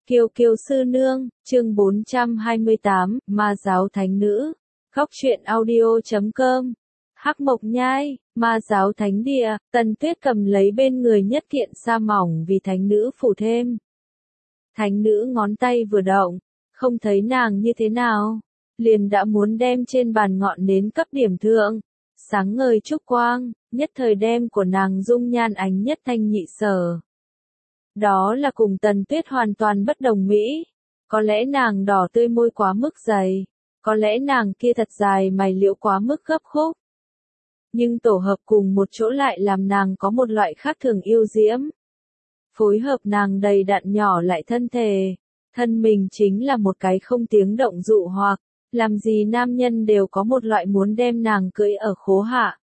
Kiều Kiều sư nương, chương 428, Ma giáo thánh nữ. Góc truyện audio.com. Hắc Mộc Nhai, Ma giáo thánh địa, Tần Tuyết cầm lấy bên người nhất kiện sa mỏng vì thánh nữ phủ thêm. Thánh nữ ngón tay vừa động, không thấy nàng như thế nào, liền đã muốn đem trên bàn ngọn nến cấp điểm thượng, sáng ngời trúc quang, nhất thời đem của nàng dung nhan ánh nhất thanh nhị sở. Đó là cùng Tần Tuyết hoàn toàn bất đồng mỹ. Có lẽ nàng đỏ tươi môi quá mức dày, có lẽ nàng kia thật dài mày liễu quá mức gấp khúc. Nhưng tổ hợp cùng một chỗ lại làm nàng có một loại khác thường yêu diễm. Phối hợp nàng đầy đặn nhỏ lại thân thể, thân mình chính là một cái không tiếng động dụ hoặc, làm gì nam nhân đều có một loại muốn đem nàng cưỡi ở khố hạ.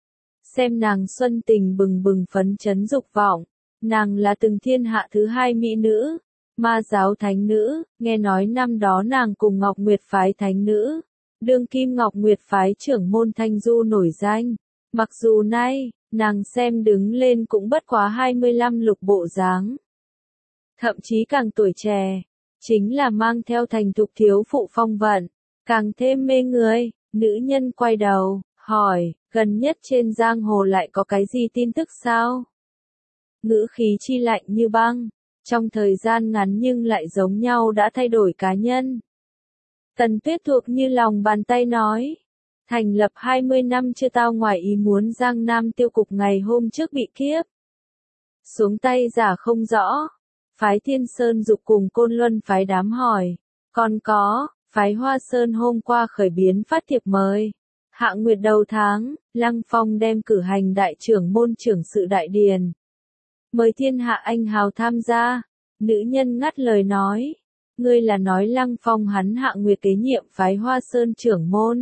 Xem nàng xuân tình bừng bừng phấn chấn dục vọng. Nàng là từng thiên hạ thứ hai mỹ nữ, Ma giáo thánh nữ, nghe nói năm đó nàng cùng Ngọc Nguyệt phái thánh nữ, đương kim Ngọc Nguyệt phái trưởng môn Thanh Du nổi danh. Mặc dù nay, nàng xem đứng lên cũng bất quá 25 lục bộ dáng. Thậm chí càng tuổi trẻ, chính là mang theo thành thục thiếu phụ phong vận, càng thêm mê người. Nữ nhân quay đầu, hỏi, gần nhất trên giang hồ lại có cái gì tin tức sao? Ngữ khí chi lạnh như băng, trong thời gian ngắn nhưng lại giống nhau đã thay đổi cá nhân. Tần Tuyết thuộc như lòng bàn tay nói, thành lập 20 năm chưa tao ngoài ý muốn Giang Nam tiêu cục ngày hôm trước bị kiếp. Xuống tay giả không rõ, phái Thiên Sơn dục cùng Côn Luân phái đám hỏi, còn có, phái Hoa Sơn hôm qua khởi biến phát thiệp mời. Hạ nguyệt đầu tháng, Lăng Phong đem cử hành đại trưởng môn trưởng sự đại điền. Mời thiên hạ anh hào tham gia. Nữ nhân ngắt lời nói. Ngươi là nói Lăng Phong hắn Hạ nguyệt kế nhiệm phái Hoa Sơn trưởng môn.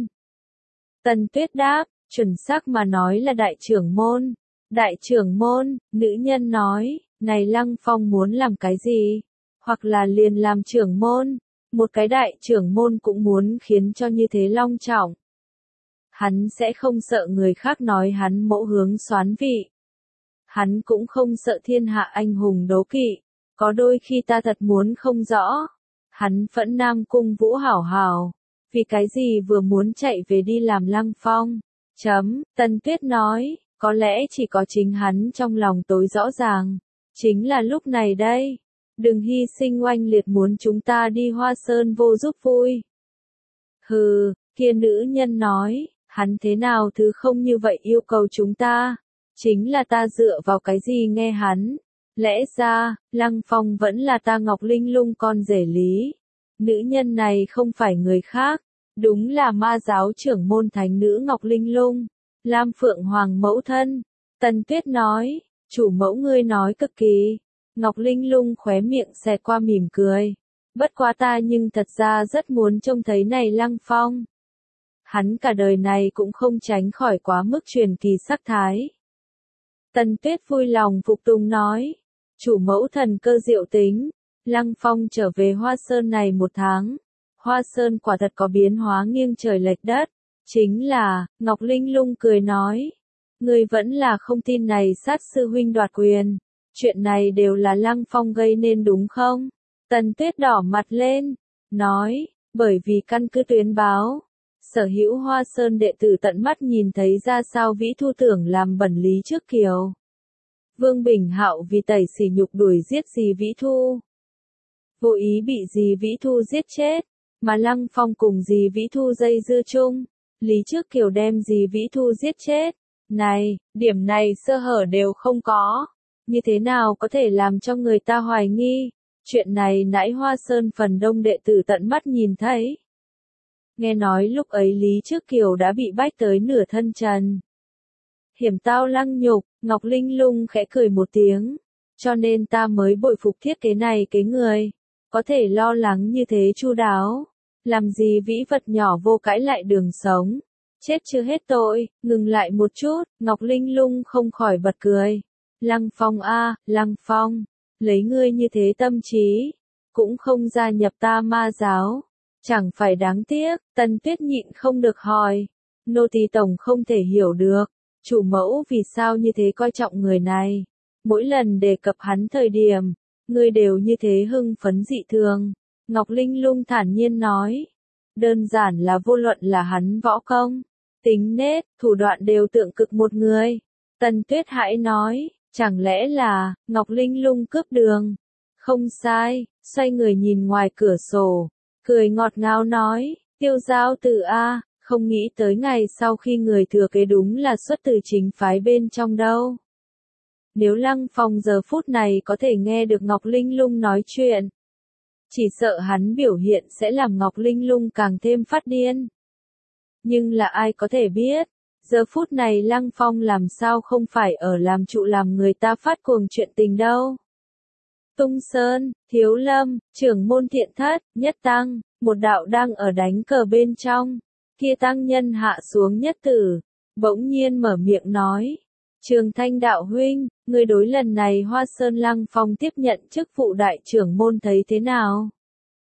Tần Tuyết đáp, chuẩn xác mà nói là đại trưởng môn. Đại trưởng môn, nữ nhân nói, này Lăng Phong muốn làm cái gì? Hoặc là liền làm trưởng môn. Một cái đại trưởng môn cũng muốn khiến cho như thế long trọng. Hắn sẽ không sợ người khác nói hắn mẫu hướng soán vị. Hắn cũng không sợ thiên hạ anh hùng đố kỵ, có đôi khi ta thật muốn không rõ. Hắn phẫn Nam Cung Vũ hảo hảo, vì cái gì vừa muốn chạy về đi làm Lăng Phong. Tần Tuyết nói, có lẽ chỉ có chính hắn trong lòng tối rõ ràng, chính là lúc này đây. Đừng hy sinh oanh liệt muốn chúng ta đi Hoa Sơn vô giúp vui. Hừ, kia nữ nhân nói, hắn thế nào thứ không như vậy yêu cầu chúng ta. Chính là ta dựa vào cái gì nghe hắn? Lẽ ra, Lăng Phong vẫn là ta Ngọc Linh Lung con rể lý. Nữ nhân này không phải người khác, đúng là Ma giáo trưởng môn thánh nữ Ngọc Linh Lung, Lam Phượng Hoàng mẫu thân. Tần Tuyết nói, chủ mẫu ngươi nói cực kỳ. Ngọc Linh Lung khóe miệng xẹt qua mỉm cười. Bất quá ta nhưng thật ra rất muốn trông thấy này Lăng Phong. Hắn cả đời này cũng không tránh khỏi quá mức truyền kỳ sắc thái. Tần Tuyết vui lòng phục tùng nói, chủ mẫu thần cơ diệu tính, Lăng Phong trở về Hoa Sơn này một tháng, Hoa Sơn quả thật có biến hóa nghiêng trời lệch đất, chính là, Ngọc Linh Lung cười nói, ngươi vẫn là không tin này sát sư huynh đoạt quyền, chuyện này đều là Lăng Phong gây nên đúng không? Tần Tuyết đỏ mặt lên, nói, bởi vì căn cứ tuyến báo. Sở hữu Hoa Sơn đệ tử tận mắt nhìn thấy ra sao Vĩ Thu tưởng làm bẩn Lý Trước Kiều. Vương Bình Hạo vì tẩy sỉ nhục đuổi giết Dì Vĩ Thu. Vô ý bị Dì Vĩ Thu giết chết, mà Lăng Phong cùng Dì Vĩ Thu dây dưa chung. Lý Trước Kiều đem Dì Vĩ Thu giết chết. Này, điểm này sơ hở đều không có. Như thế nào có thể làm cho người ta hoài nghi? Chuyện này nãy Hoa Sơn phần đông đệ tử tận mắt nhìn thấy. Nghe nói lúc ấy Lý Trước Kiều đã bị bách tới nửa thân trần. Hiểm tao lăng nhục, Ngọc Linh Lung khẽ cười một tiếng. Cho nên ta mới bội phục thiết kế này cái người. Có thể lo lắng như thế chu đáo. Làm gì vĩ vật nhỏ vô cãi lại đường sống. Chết chưa hết tội, ngừng lại một chút, Ngọc Linh Lung không khỏi bật cười. Lăng Phong a, Lăng Phong, lấy ngươi như thế tâm trí, cũng không gia nhập ta Ma giáo. Chẳng phải đáng tiếc, Tần Tuyết nhịn không được hỏi. Nô tỳ tổng không thể hiểu được, chủ mẫu vì sao như thế coi trọng người này. Mỗi lần đề cập hắn thời điểm, Ngươi đều như thế hưng phấn dị thường. Ngọc Linh Lung thản nhiên nói. Đơn giản là vô luận là hắn võ công, tính nết, thủ đoạn đều tượng cực một người. Tần Tuyết Hãi nói, chẳng lẽ là, Ngọc Linh Lung cướp đường? Không sai, xoay người nhìn ngoài cửa sổ, cười ngọt ngào nói, Tiêu Giao Tử a, không nghĩ tới ngày sau khi người thừa kế đúng là xuất từ chính phái bên trong đâu. Nếu Lăng Phong giờ phút này có thể nghe được Ngọc Linh Lung nói chuyện, chỉ sợ hắn biểu hiện sẽ làm Ngọc Linh Lung càng thêm phát điên. Nhưng là ai có thể biết, giờ phút này Lăng Phong làm sao không phải ở làm trụ làm người ta phát cuồng chuyện tình đâu. Tung Sơn, Thiếu Lâm, trưởng môn Thiện Thất, Nhất Tăng, một đạo đang ở đánh cờ bên trong. Kia tăng nhân hạ xuống nhất tử, bỗng nhiên mở miệng nói. Trường Thanh đạo huynh, người đối lần này Hoa Sơn Lăng Phong tiếp nhận chức vụ đại trưởng môn thấy thế nào?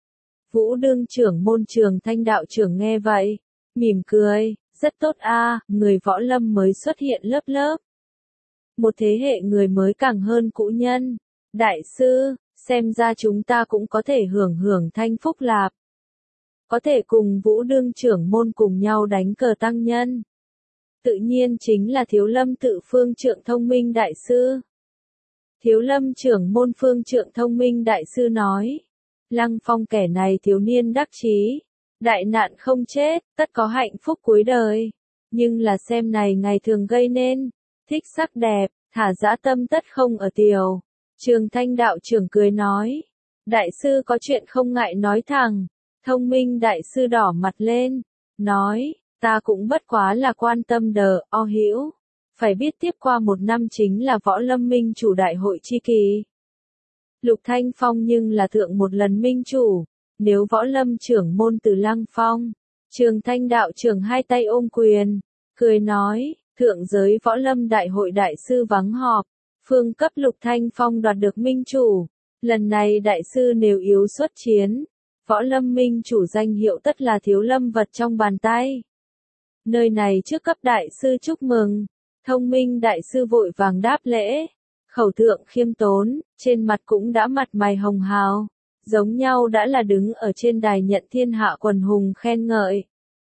Vũ đương trưởng môn Trường Thanh đạo trưởng nghe vậy, mỉm cười, rất tốt a, người võ lâm mới xuất hiện lớp lớp. Một thế hệ người mới càng hơn cũ nhân. Đại sư, xem ra chúng ta cũng có thể hưởng hưởng thanh phúc lạp. Có thể cùng Vũ đương trưởng môn cùng nhau đánh cờ tăng nhân. Tự nhiên chính là Thiếu Lâm tự Phương Trượng Thông Minh Đại Sư. Thiếu Lâm trưởng môn Phương Trượng Thông Minh Đại Sư nói. Lăng Phong kẻ này thiếu niên đắc chí, đại nạn không chết, tất có hạnh phúc cuối đời. Nhưng là xem này ngày thường gây nên, thích sắc đẹp, thả dã tâm tất không ở tiều. Trường Thanh đạo trưởng cười nói. Đại sư có chuyện không ngại nói thẳng. Thông Minh Đại Sư đỏ mặt lên, nói, ta cũng bất quá là quan tâm đờ, o hữu. Phải biết tiếp qua một năm chính là võ lâm minh chủ đại hội chi kỳ. Lục Thanh Phong nhưng là thượng một lần minh chủ, nếu võ lâm trưởng môn từ Lăng Phong. Trường Thanh đạo trưởng hai tay ôm quyền, cười nói, thượng giới võ lâm đại hội đại sư vắng họp, phương cấp Lục Thanh Phong đoạt được minh chủ. Lần này đại sư nếu yếu xuất chiến, võ lâm minh chủ danh hiệu tất là thiếu lâm vật trong bàn tay. Nơi này trước cấp đại sư chúc mừng. Thông Minh Đại Sư vội vàng đáp lễ. Khẩu thượng khiêm tốn, trên mặt cũng đã mặt mày hồng hào. Giống nhau đã là đứng ở trên đài nhận thiên hạ quần hùng khen ngợi.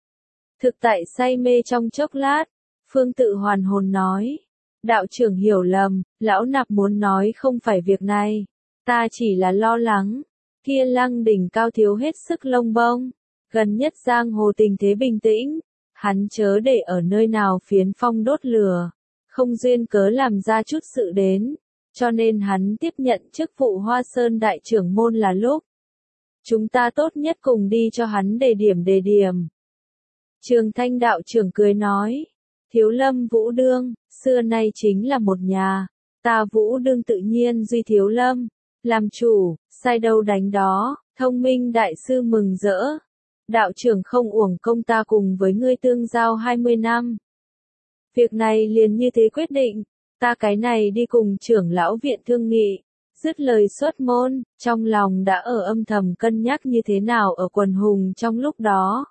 Thực tại say mê trong chốc lát, Phương Tự hoàn hồn nói. Đạo trưởng hiểu lầm, lão nạp muốn nói không phải việc này. Ta chỉ là lo lắng. Kia Lăng đỉnh cao thiếu hết sức lông bông. Gần nhất giang hồ tình thế bình tĩnh. Hắn chớ để ở nơi nào phiến phong đốt lửa. Không duyên cớ làm ra chút sự đến. Cho nên hắn tiếp nhận chức vụ Hoa Sơn đại trưởng môn là lúc. Chúng ta tốt nhất cùng đi cho hắn đề điểm. Trường Thanh đạo trưởng cười nói. Thiếu Lâm Vũ Đương, xưa nay chính là một nhà. Ta Vũ Đương tự nhiên duy Thiếu Lâm. Làm chủ, sai đâu đánh đó, Thông Minh Đại Sư mừng rỡ. Đạo trưởng không uổng công ta cùng với ngươi tương giao 20 năm. Việc này liền như thế quyết định, ta cái này đi cùng trưởng lão viện thương nghị. Dứt lời xuất môn, trong lòng đã ở âm thầm cân nhắc như thế nào ở quần hùng trong lúc đó.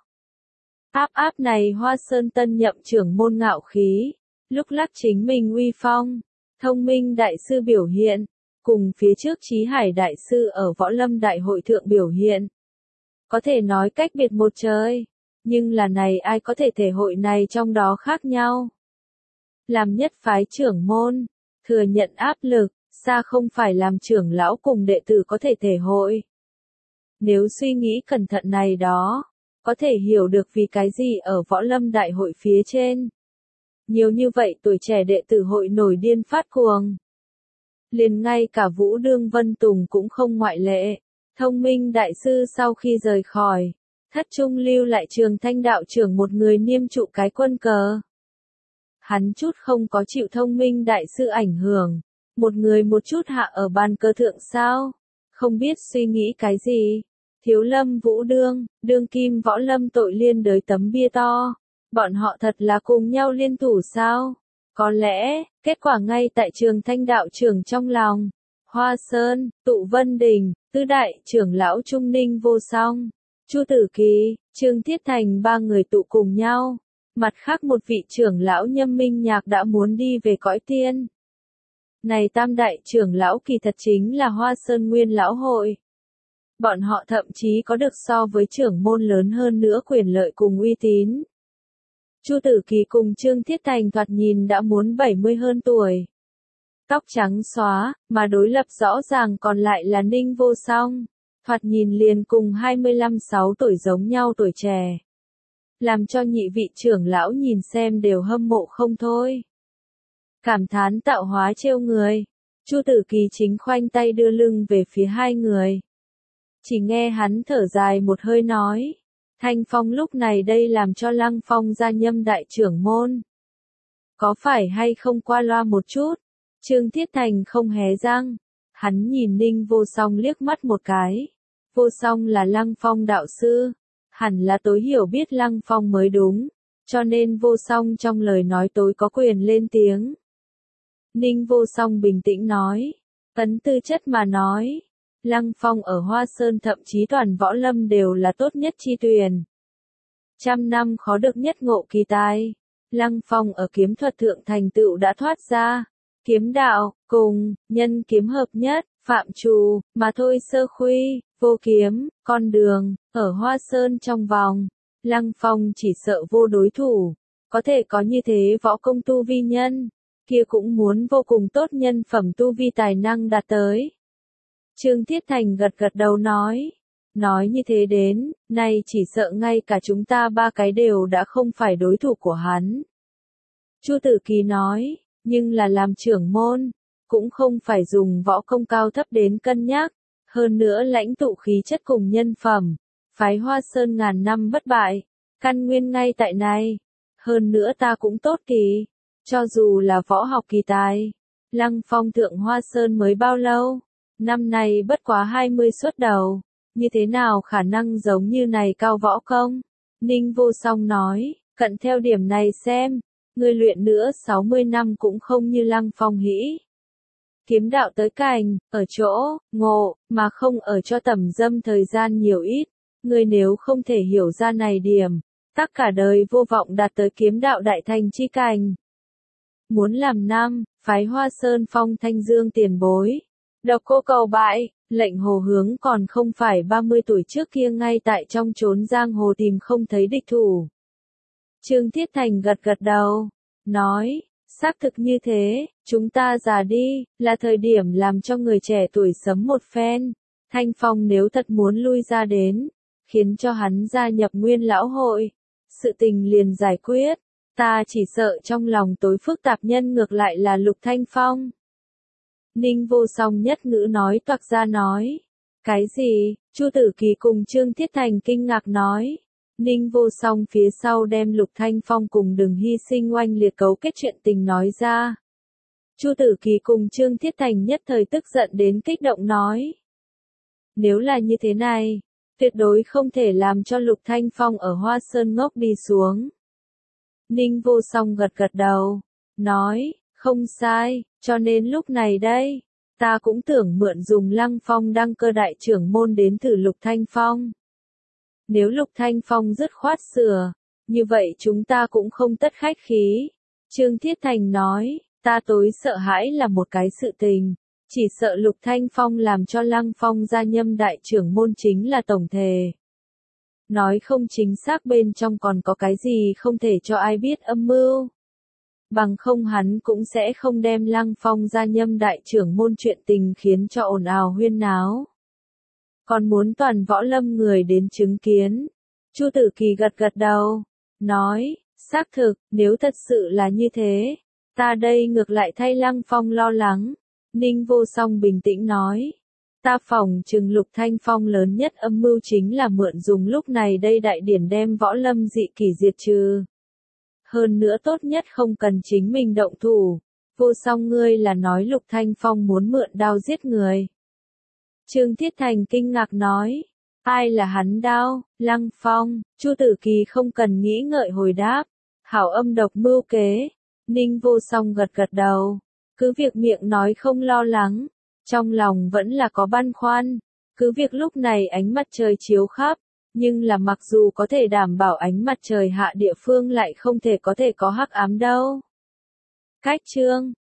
Áp này Hoa Sơn tân nhậm trưởng môn ngạo khí, lúc lắc chính mình uy phong, Thông Minh Đại Sư biểu hiện, cùng phía trước Chí Hải Đại Sư ở Võ Lâm Đại hội thượng biểu hiện. Có thể nói cách biệt một trời, nhưng là này ai có thể thể hội này trong đó khác nhau. Làm nhất phái trưởng môn, thừa nhận áp lực, xa không phải làm trưởng lão cùng đệ tử có thể thể hội. Nếu suy nghĩ cẩn thận này đó, có thể hiểu được vì cái gì ở Võ Lâm Đại hội phía trên. Nhiều như vậy tuổi trẻ đệ tử hội nổi điên phát cuồng. Liền ngay cả Vũ Đương Vân Tùng cũng không ngoại lệ. Thông Minh Đại Sư sau khi rời khỏi, thất trung lưu lại Trường Thanh đạo trưởng một người niêm trụ cái quân cờ. Hắn chút không có chịu Thông Minh Đại Sư ảnh hưởng, một người một chút hạ ở bàn cờ thượng sao, không biết suy nghĩ cái gì. Thiếu Lâm Vũ Đương, đương kim võ lâm tội liên đới tấm bia to, bọn họ thật là cùng nhau liên thủ sao? Có lẽ, kết quả ngay tại Trường Thanh đạo trưởng trong lòng. Hoa Sơn, Tụ Vân Đình, Tứ Đại trưởng lão Trung Ninh Vô Song, Chu Tử Kỳ, Trương Thiết Thành ba người tụ cùng nhau. Mặt khác một vị trưởng lão Nhâm Minh Nhạc đã muốn đi về cõi tiên. Này tam đại trưởng lão kỳ thật chính là Hoa Sơn Nguyên Lão Hội. Bọn họ thậm chí có được so với trưởng môn lớn hơn nữa quyền lợi cùng uy tín. Chu Tử Kỳ cùng Trương Thiết Thành thoạt nhìn đã muốn 70 hơn tuổi. Tóc trắng xóa, mà đối lập rõ ràng còn lại là Ninh Vô Song. Thoạt nhìn liền cùng 25-6 tuổi giống nhau tuổi trẻ. Làm cho nhị vị trưởng lão nhìn xem đều hâm mộ không thôi. Cảm thán tạo hóa trêu người. Chu Tử Kỳ chính khoanh tay đưa lưng về phía hai người. Chỉ nghe hắn thở dài một hơi nói. Thanh Phong lúc này đây làm cho Lăng Phong gia nhâm đại trưởng môn. Có phải hay không qua loa một chút? Trương Thiết Thành không hé răng. Hắn nhìn Ninh Vô Song liếc mắt một cái. Vô Song là Lăng Phong đạo sư. Hẳn là tối hiểu biết Lăng Phong mới đúng. Cho nên Vô Song trong lời nói tối có quyền lên tiếng. Ninh Vô Song bình tĩnh nói. Ấn tư chất mà nói. Lăng Phong ở Hoa Sơn thậm chí toàn võ lâm đều là tốt nhất chi tuyển. Trăm năm khó được nhất ngộ kỳ tài. Lăng Phong ở kiếm thuật thượng thành tựu đã thoát ra. Kiếm đạo, cùng, nhân kiếm hợp nhất, phạm trù, mà thôi sơ khuy, vô kiếm, con đường, ở Hoa Sơn trong vòng. Lăng Phong chỉ sợ vô đối thủ. Có thể có như thế võ công tu vi nhân. Kia cũng muốn vô cùng tốt nhân phẩm tu vi tài năng đạt tới. Trương Thiết Thành gật gật đầu nói. Nói như thế đến, nay chỉ sợ ngay cả chúng ta ba cái đều đã không phải đối thủ của hắn. Chu Tử Kỳ nói, nhưng là làm trưởng môn, cũng không phải dùng võ công cao thấp đến cân nhắc, hơn nữa lãnh tụ khí chất cùng nhân phẩm, phái Hoa Sơn ngàn năm bất bại, căn nguyên ngay tại này, hơn nữa ta cũng tốt kỳ, cho dù là võ học kỳ tài, Lăng Phong thượng Hoa Sơn mới bao lâu, năm nay bất quá 20 xuất đầu, như thế nào khả năng giống như này cao võ công, Ninh Vô Song nói, cận theo điểm này xem. Người luyện nữa 60 năm cũng không như Lăng Phong hĩ. Kiếm đạo tới cành, ở chỗ, ngộ, mà không ở cho tầm dâm thời gian nhiều ít. Người nếu không thể hiểu ra này điểm, tất cả đời vô vọng đạt tới kiếm đạo đại thành chi cành. Muốn làm năm, phái Hoa Sơn Phong Thanh Dương tiền bối. Độc Cô Cầu bại, lệnh Hồ Hướng còn không phải 30 tuổi trước kia ngay tại trong chốn giang hồ tìm không thấy địch thủ. Trương Thiết Thành gật gật đầu, nói, xác thực như thế, chúng ta già đi, là thời điểm làm cho người trẻ tuổi sớm một phen. Thanh Phong nếu thật muốn lui ra đến, khiến cho hắn gia nhập Nguyên Lão Hội, sự tình liền giải quyết, ta chỉ sợ trong lòng tối phức tạp nhân ngược lại là Lục Thanh Phong. Ninh Vô Song nhất ngữ nói toạc ra nói, cái gì, Chu Tử Kỳ cùng Trương Thiết Thành kinh ngạc nói. Ninh Vô Song phía sau đem Lục Thanh Phong cùng Đừng Hy Sinh oanh liệt cấu kết chuyện tình nói ra. Chu Tử Kỳ cùng Trương Thiết Thành nhất thời tức giận đến kích động nói. Nếu là như thế này, tuyệt đối không thể làm cho Lục Thanh Phong ở Hoa Sơn ngốc đi xuống. Ninh Vô Song gật gật đầu, nói, không sai, cho nên lúc này đây, ta cũng tưởng mượn dùng Lăng Phong đăng cơ đại trưởng môn đến thử Lục Thanh Phong. Nếu Lục Thanh Phong dứt khoát sửa, như vậy chúng ta cũng không tất khách khí. Trương Thiết Thành nói, ta tối sợ hãi là một cái sự tình, chỉ sợ Lục Thanh Phong làm cho Lăng Phong gia nhâm đại trưởng môn chính là tổng thề. Nói không chính xác bên trong còn có cái gì không thể cho ai biết âm mưu. Bằng không hắn cũng sẽ không đem Lăng Phong gia nhâm đại trưởng môn chuyện tình khiến cho ồn ào huyên náo. Còn muốn toàn võ lâm người đến chứng kiến. Chu Tử Kỳ gật gật đầu, nói, xác thực, nếu thật sự là như thế, ta đây ngược lại thay Lăng Phong lo lắng. Ninh Vô Song bình tĩnh nói, ta phỏng chừng Lục Thanh Phong lớn nhất âm mưu chính là mượn dùng lúc này đây đại điển đem võ lâm dị kỷ diệt trừ. Hơn nữa tốt nhất không cần chính mình động thủ. Vô Song ngươi là nói Lục Thanh Phong muốn mượn đao giết người. Trương Thiết Thành kinh ngạc nói, ai là hắn đao, Lăng Phong, Chu Tử Kỳ không cần nghĩ ngợi hồi đáp, hảo âm độc mưu kế. Ninh Vô Song gật gật đầu, cứ việc miệng nói không lo lắng, trong lòng vẫn là có băn khoăn, cứ việc lúc này ánh mặt trời chiếu khắp, nhưng là mặc dù có thể đảm bảo ánh mặt trời hạ địa phương lại không thể có hắc ám đâu. Cách chương